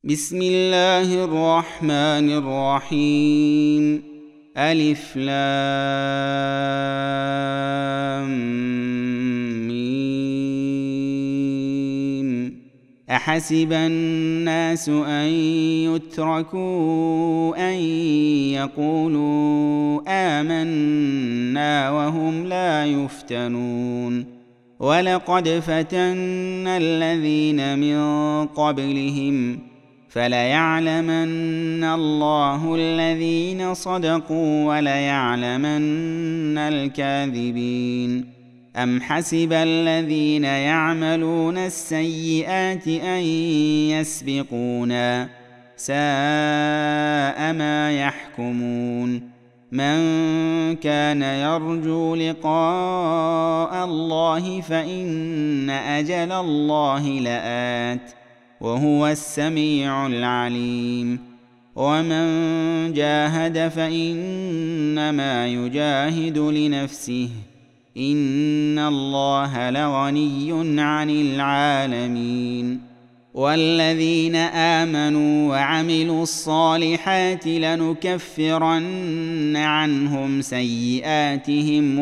بسم الله الرحمن الرحيم. ألف لام ميم. أحسب الناس أن يتركوا أن يقولوا آمنا وهم لا يفتنون. ولقد فتنا الذين من قبلهم فليعلمن الله الذين صدقوا وليعلمن الكاذبين. أم حسب الذين يعملون السيئات أن يسبقونا ساء ما يحكمون. من كان يرجو لقاء الله فإن أجل الله لآت وهو السميع العليم. ومن جاهد فإنما يجاهد لنفسه إن الله لغني عن العالمين. والذين آمنوا وعملوا الصالحات لنكفرن عنهم سيئاتهم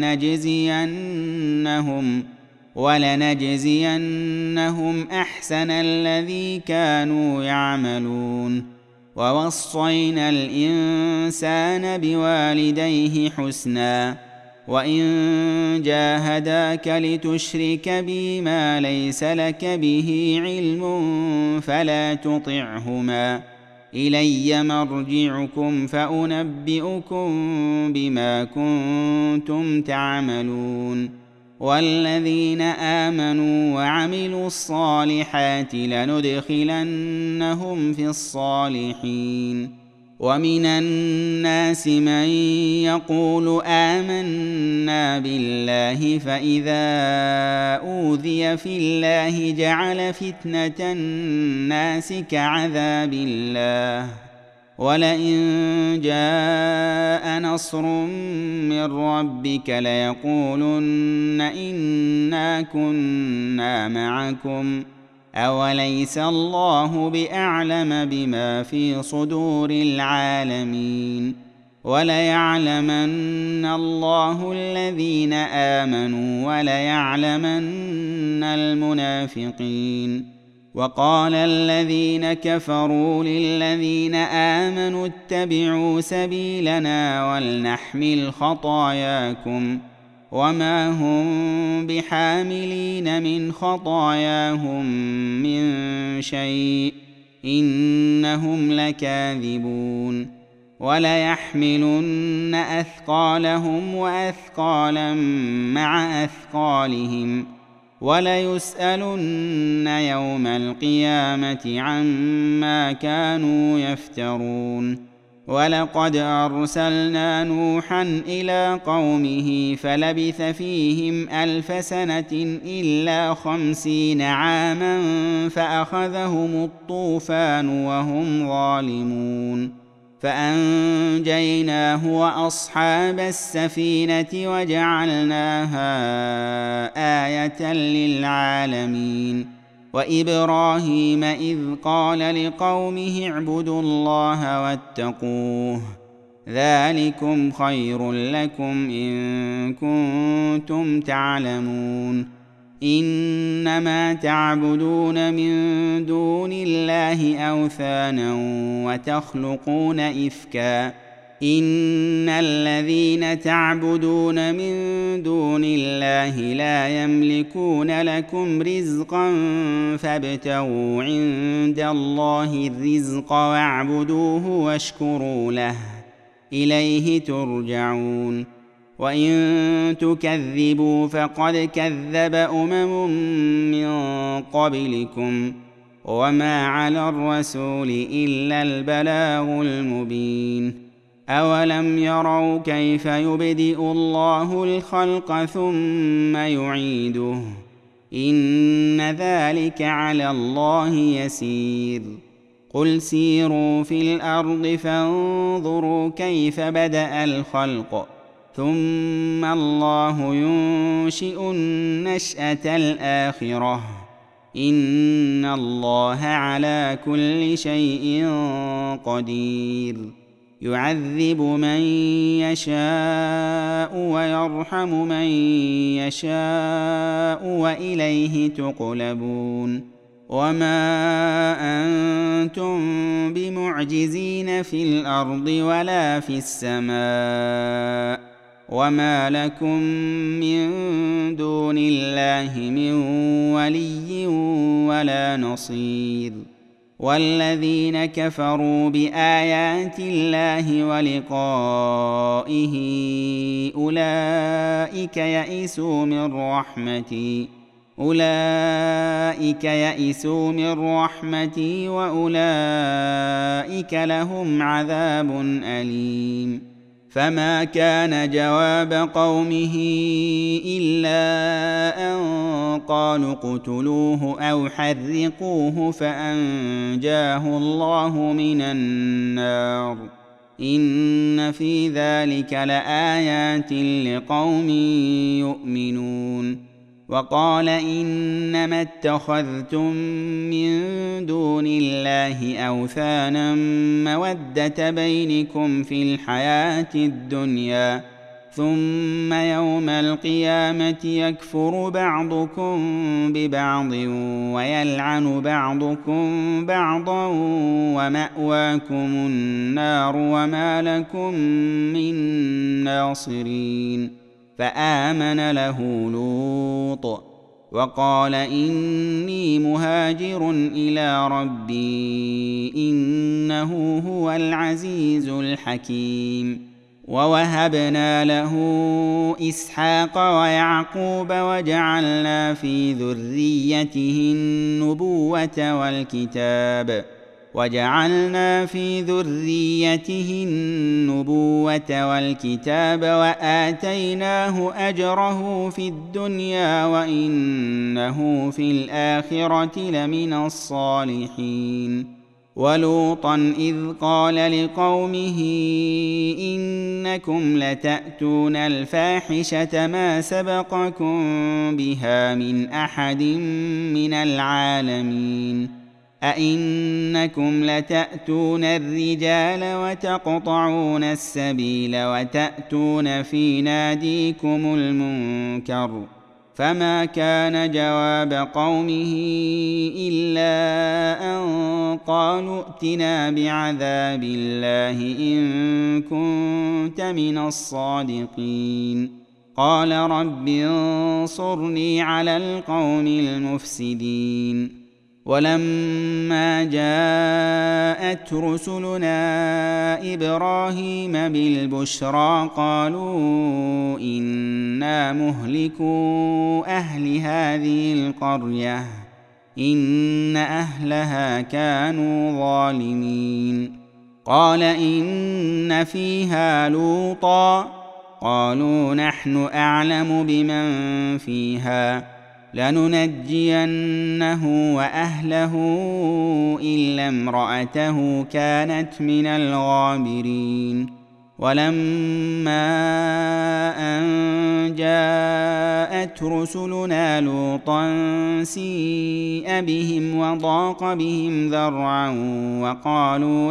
ولنجزينهم أحسن الذي كانوا يعملون. ووصينا الإنسان بوالديه حسنا وإن جاهداك لتشرك بي ما ليس لك به علم فلا تطعهما إلي مرجعكم فأنبئكم بما كنتم تعملون. والذين آمنوا وعملوا الصالحات لندخلنهم في الصالحين. ومن الناس من يقول آمنا بالله فإذا أوذي في الله جعل فتنة الناس كعذاب الله ولئن جاء نصر من ربك ليقولن إنا كنا معكم أوليس الله بأعلم بما في صدور العالمين. وليعلمن الله الذين آمنوا وليعلمن المنافقين. وقال الذين كفروا للذين آمنوا اتبعوا سبيلنا ولنحمل خطاياكم وما هم بحاملين من خطاياهم من شيء إنهم لكاذبون. وليحملن أثقالهم وأثقالا مع أثقالهم وليسألن يوم القيامة عما كانوا يفترون. ولقد أرسلنا نوحا إلى قومه فلبث فيهم 1000 سنة إلا 50 عاما فأخذهم الطوفان وهم ظالمون فأنجيناه وأصحاب السفينة وجعلناها آية للعالمين. وإبراهيم إذ قال لقومه اعبدوا الله واتقوه ذلكم خير لكم إن كنتم تعلمون. إنما تعبدون من دون الله أوثانا وتخلقون إفكا إن الذين تعبدون من دون الله لا يملكون لكم رزقا فابتغوا عند الله الرزق واعبدوه واشكروا له إليه ترجعون. وإن تكذبوا فقد كذب أمم من قبلكم وما على الرسول إلا البلاغ المبين. أولم يروا كيف يبدئ الله الخلق ثم يعيده إن ذلك على الله يسير. قل سيروا في الأرض فانظروا كيف بدأ الخلق ثم الله ينشئ النشأة الآخرة إن الله على كل شيء قدير يعذب من يشاء ويرحم من يشاء وإليه تقلبون وما أنتم بمعجزين في الأرض ولا في السماء وما لكم من دون الله من ولي ولا نصير والذين كفروا بآيات الله ولقائه أولئك يئسوا من رحمتي وأولئك لهم عذاب أليم فما كان جواب قومه إلا أن قالوا اقتلوه أو حرقوه فأنجاه الله من النار إن في ذلك لآيات لقوم يؤمنون وقال إنما اتخذتم من دون الله أوثانا مودة بينكم في الحياة الدنيا ثم يوم القيامة يكفر بعضكم ببعض ويلعن بعضكم بعضا ومأواكم النار وما لكم من ناصرين فآمن له لوط وقال إني مهاجر إلى ربي إنه هو العزيز الحكيم ووهبنا له إسحاق ويعقوب وجعلنا في ذريته النبوة والكتاب وآتيناه أجره في الدنيا وإنه في الآخرة لمن الصالحين ولوطا إذ قال لقومه إنكم لتأتون الفاحشة ما سبقكم بها من أحد من العالمين أئنكم لتأتون الرجال وتقطعون السبيل وتأتون في ناديكم المنكر فما كان جواب قومه إلا أن قالوا ائتنا بعذاب الله إن كنت من الصادقين قال رب انصرني على القوم المفسدين ولما جاءت رسلنا إبراهيم بالبشرى قالوا إنا مهلكو أهل هذه القرية إن أهلها كانوا ظالمين قال إن فيها لوطا قالوا نحن أعلم بمن فيها لننجينه وأهله إلا امرأته كانت من الغابرين ولما أن جاءت رسلنا لوطا سيء بهم وضاق بهم ذرعا وقالوا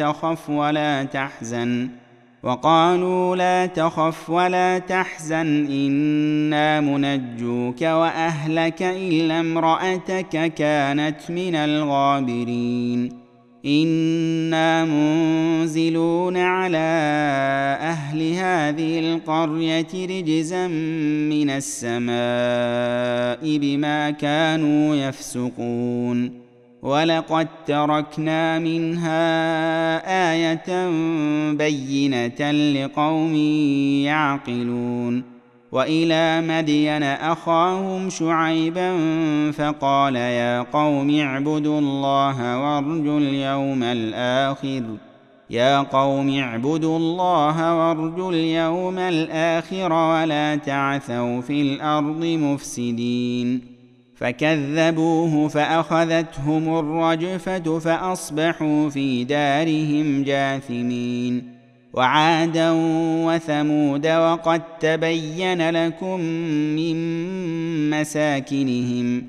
لا تخف ولا تحزن إنا منجوك وأهلك إلا امرأتك كانت من الغابرين إنا منزلون على أهل هذه القرية رجزا من السماء بما كانوا يفسقون ولقد تركنا منها آية بينة لقوم يعقلون وإلى مدين أخاهم شعيبا فقال يا قوم اعبدوا الله وارجوا اليوم الآخر ولا تعثوا في الأرض مفسدين فكذبوه فأخذتهم الرجفة فأصبحوا في دارهم جاثمين وعادا وثمود وقد تبين لكم من مساكنهم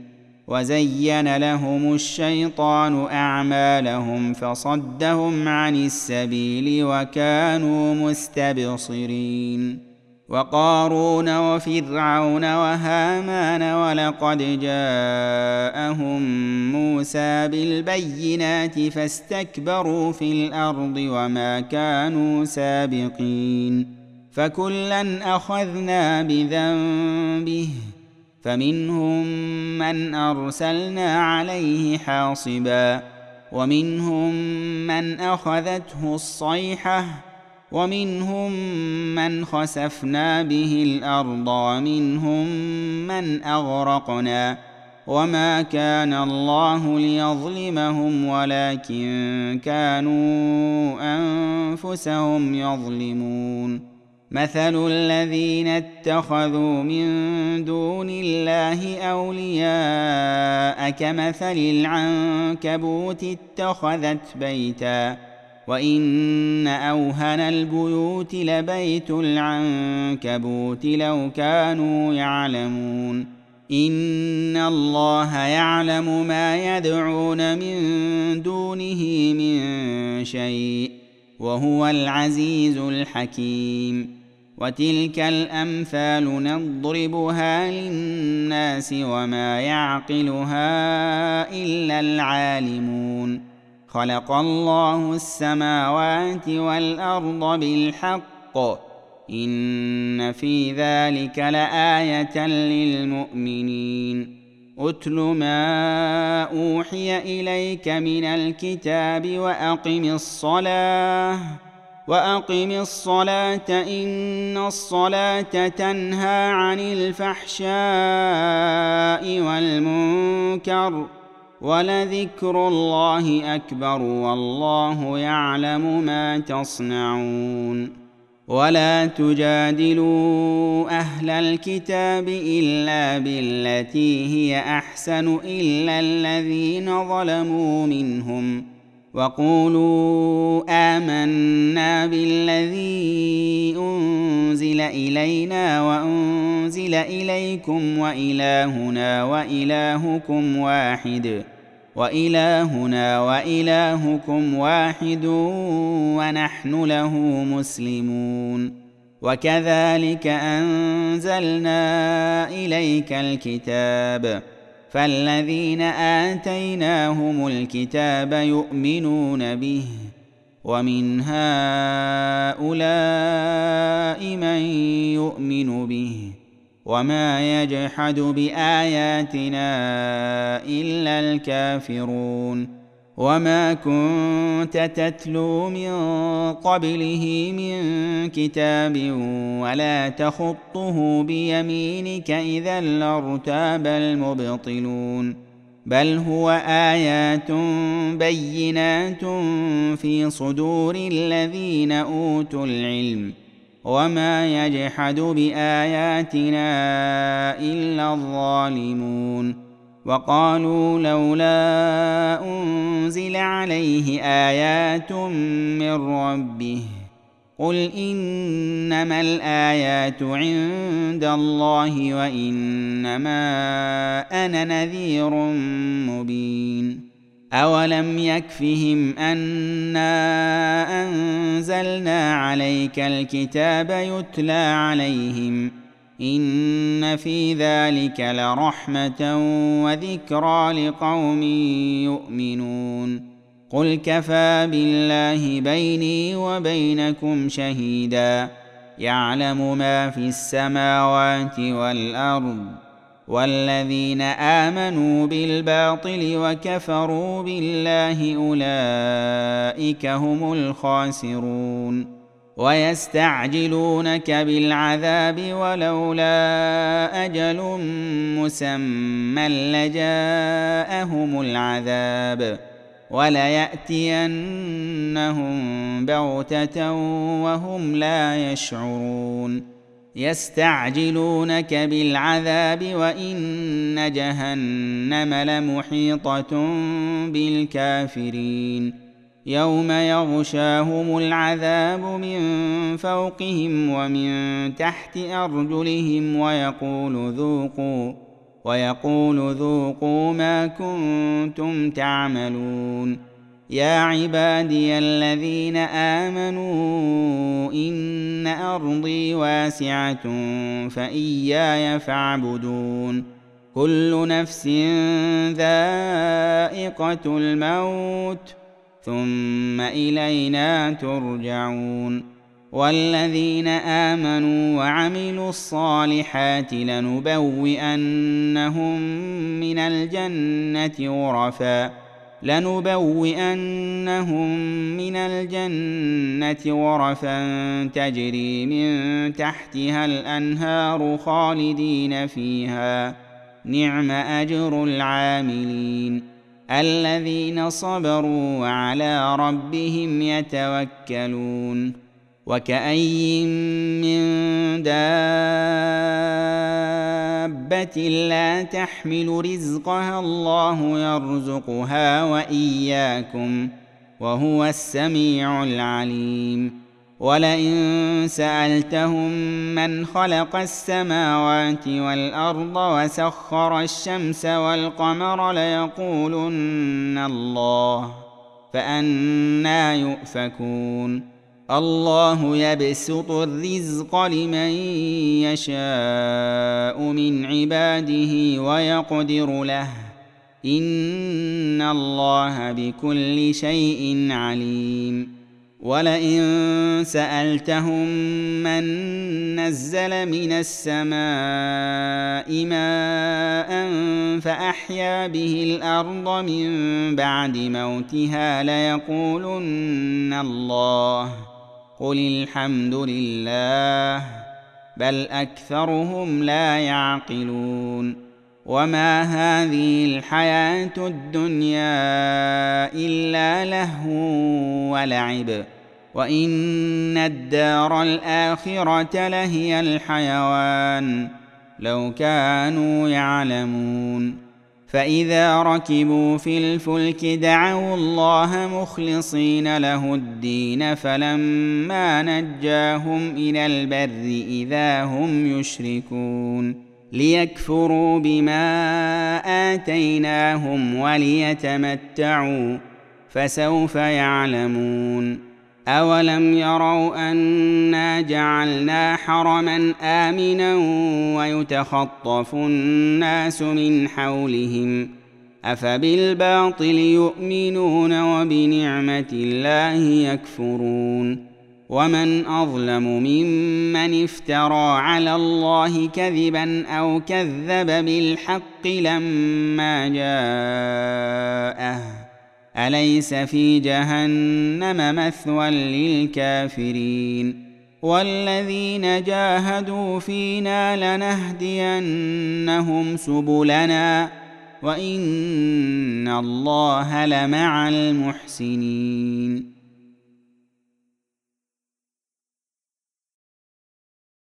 وزين لهم الشيطان أعمالهم فصدهم عن السبيل وكانوا مستبصرين. وقارون وفرعون وهامان ولقد جاءهم موسى بالبينات فاستكبروا في الأرض وما كانوا سابقين. فكلا أخذنا بذنبه فمنهم من أرسلنا عليه حاصبا ومنهم من أخذته الصيحة ومنهم من خسفنا به الأرض ومنهم من أغرقنا وما كان الله ليظلمهم ولكن كانوا أنفسهم يظلمون. مثل الذين اتخذوا من دون الله أولياء كمثل العنكبوت اتخذت بيتا وإن أوهن البيوت لبيت العنكبوت لو كانوا يعلمون. إن الله يعلم ما يدعون من دونه من شيء وهو العزيز الحكيم. وتلك الأمثال نضربها للناس وما يعقلها إلا العالمون. خلق الله السماوات والأرض بالحق إن في ذلك لآية للمؤمنين. أتل ما أوحي إليك من الكتاب وأقم الصلاة إن الصلاة تنهى عن الفحشاء والمنكر ولذكر الله أكبر والله يعلم ما تصنعون. ولا تجادلوا أهل الكتاب إلا بالتي هي أحسن إلا الذين ظلموا منهم وقولوا آمنا بالذي أنزل إلينا وأنزل إليكم وإلهنا وإلهكم واحد ونحن له مسلمون. وكذلك أنزلنا إليك الكتاب فالذين آتيناهم الكتاب يؤمنون به ومن هؤلاء من يؤمن به وما يجحد بآياتنا إلا الكافرون. وما كنت تتلو من قبله من كتاب ولا تخطه بيمينك إذا لارتاب المبطلون. بل هو آيات بينات في صدور الذين أوتوا العلم وما يجحد بآياتنا إلا الظالمون. وقالوا لولا أنزل عليه آيات من ربه قل إنما الآيات عند الله وإنما أنا نذير مبين. أولم يكفهم أنا أنزلنا عليك الكتاب يتلى عليهم إن في ذلك لرحمة وذكرى لقوم يؤمنون. قل كفى بالله بيني وبينكم شهيدا يعلم ما في السماوات والأرض والذين آمنوا بالباطل وكفروا بالله أولئك هم الخاسرون. ويستعجلونك بالعذاب ولولا أجل مسمى لجاءهم العذاب وليأتينهم بغتة وهم لا يشعرون. يستعجلونك بالعذاب وإن جهنم لمحيطة بالكافرين. يوم يغشاهم العذاب من فوقهم ومن تحت أرجلهم ويقول ذوقوا ما كنتم تعملون. يا عبادي الذين آمنوا إن أرضي واسعة فإياي فاعبدون. كل نفس ذائقة الموت ثم إلينا ترجعون. والذين آمنوا وعملوا الصالحات لنبوئنهم من الجنة غرفا تجري من تحتها الأنهار خالدين فيها، نعم أجر العاملين. الذين صبروا وعلى ربهم يتوكلون. وكأين من دابة لا تحمل رزقها الله يرزقها وإياكم وهو السميع العليم. ولئن سألتهم من خلق السماوات والأرض وسخر الشمس والقمر ليقولن الله، فأنى يؤفكون. الله يبسط الرزق لمن يشاء من عباده ويقدر له، إن الله بكل شيء عليم. ولئن سألتهم من نزل من السماء ماء فأحيا به الأرض من بعد موتها ليقولن الله، قل الحمد لله، بل أكثرهم لا يعقلون. وما هذه الحياة الدنيا إلا لهو ولعب، وإن الدار الآخرة لهي الحيوان لو كانوا يعلمون. فإذا ركبوا في الفلك دعوا الله مخلصين له الدين فلما نجاهم إلى البر إذا هم يشركون، ليكفروا بما آتيناهم وليتمتعوا فسوف يعلمون. أولم يروا أنا جعلنا حرما آمنا ويتخطف الناس من حولهم، أفبالباطل يؤمنون وبنعمة الله يكفرون. ومن أظلم ممن افترى على الله كذبا أو كذب بالحق لما جاءه، أليس في جهنم مثوى للكافرين. والذين جاهدوا فينا لنهدينهم سبلنا وإن الله لمع المحسنين.